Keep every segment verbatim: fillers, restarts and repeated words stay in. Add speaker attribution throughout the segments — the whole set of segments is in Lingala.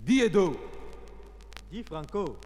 Speaker 1: Diedo.
Speaker 2: Dis Franco.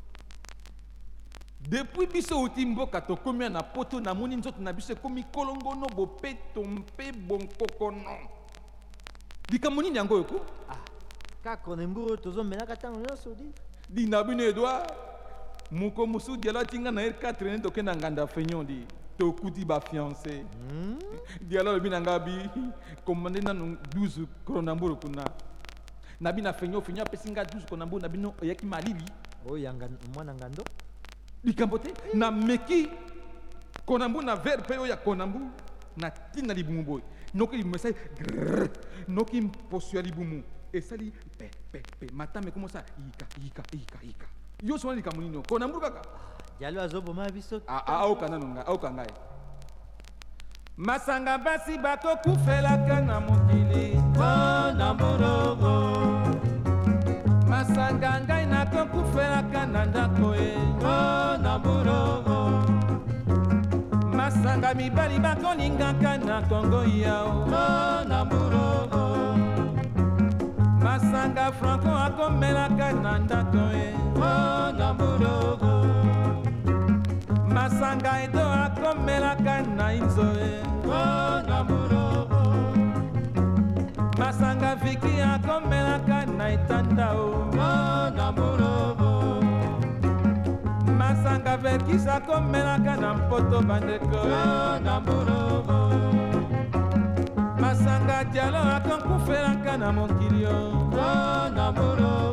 Speaker 1: Depuis biso utimboka to komi na poto na moni nzoto na biso komi kolongo no bope tompe bonkoko no. Dika moni nyango yoko?
Speaker 2: Ah, kako nemburo tozo menaka tango nyonso di.
Speaker 1: Di na bino Edouard. Moko musu diala tinga na R quatre ne toke na nganda fenyon di. To kuti ba fiancé.
Speaker 2: Hmm?
Speaker 1: Diala lobi na ngabi commandé na douze kronamburo kuna. Na bina fenyon fenyon pesinga douze kronamburo na bino yaki malili.
Speaker 2: Oh yanga mwana ngando.
Speaker 1: Likambote na meki konambu na ver pe ya konambu na tina libumu boy noki limesa noki posua libumu esali pe pe pe matame comment ça ika ika ika ika yo so ni kamunino konambu kaka
Speaker 2: Jalo azobo ma biso
Speaker 1: a a au kana nunga au kanga masanga basi bako kufela kana mokili konamburo masanga ngai na kokufela kana ndako e konamburo masanga mibali bakolingaka na kongo yao konamburo masanga franco akomelaka na ndako e konamburo masanga edo akomelaka na inzo e konamburo masanga viki akomelaka na itanda o konamburo masanga verkisa akomelaka na mpoto bandeko konamburo masanga dialo akonkufelaka na mokili o konamburo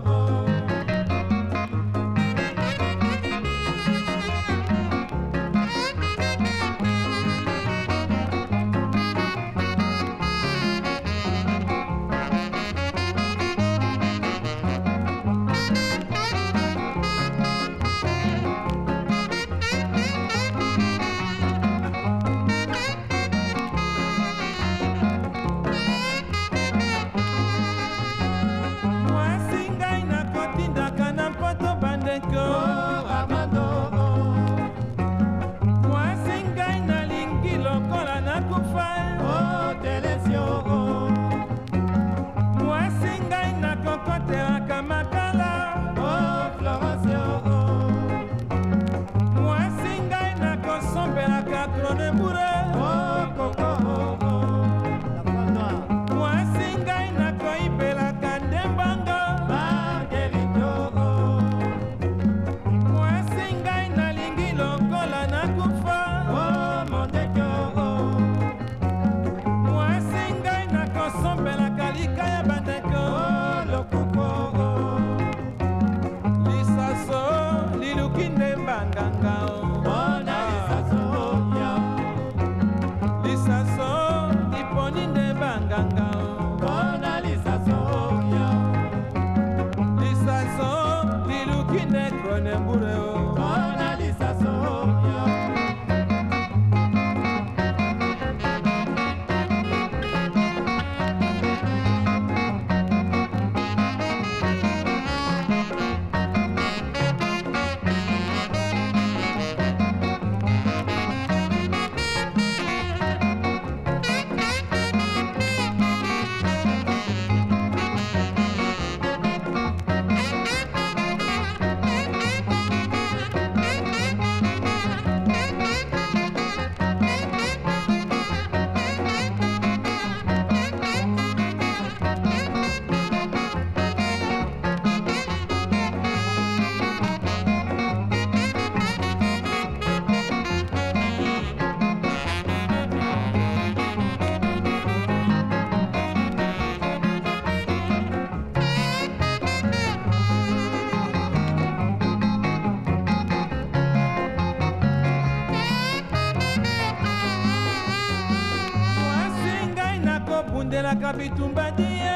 Speaker 1: bitumba die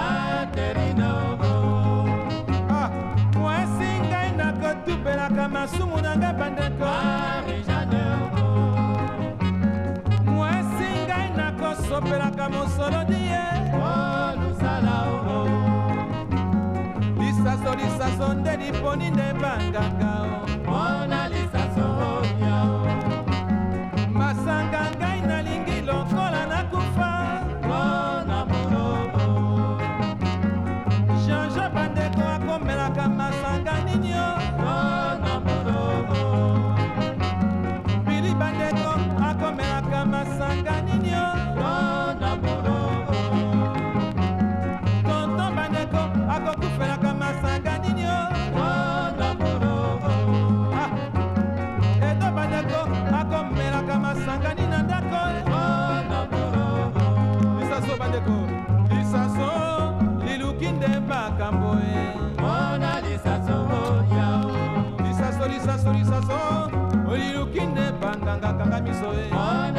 Speaker 1: Katerina ah mwasi ngai na kotubelaka masumu na ngai bandeko Marie-Jeanne mwasi ngai na kosopelaka mosolo die olusala o lisaso lisaso nde liponi nde banganga ona lisaso nyao masanga ngai nalingi lokola nakufa Jean-Jean Bandeko lisaso oliluki nde bandanga kanga miso e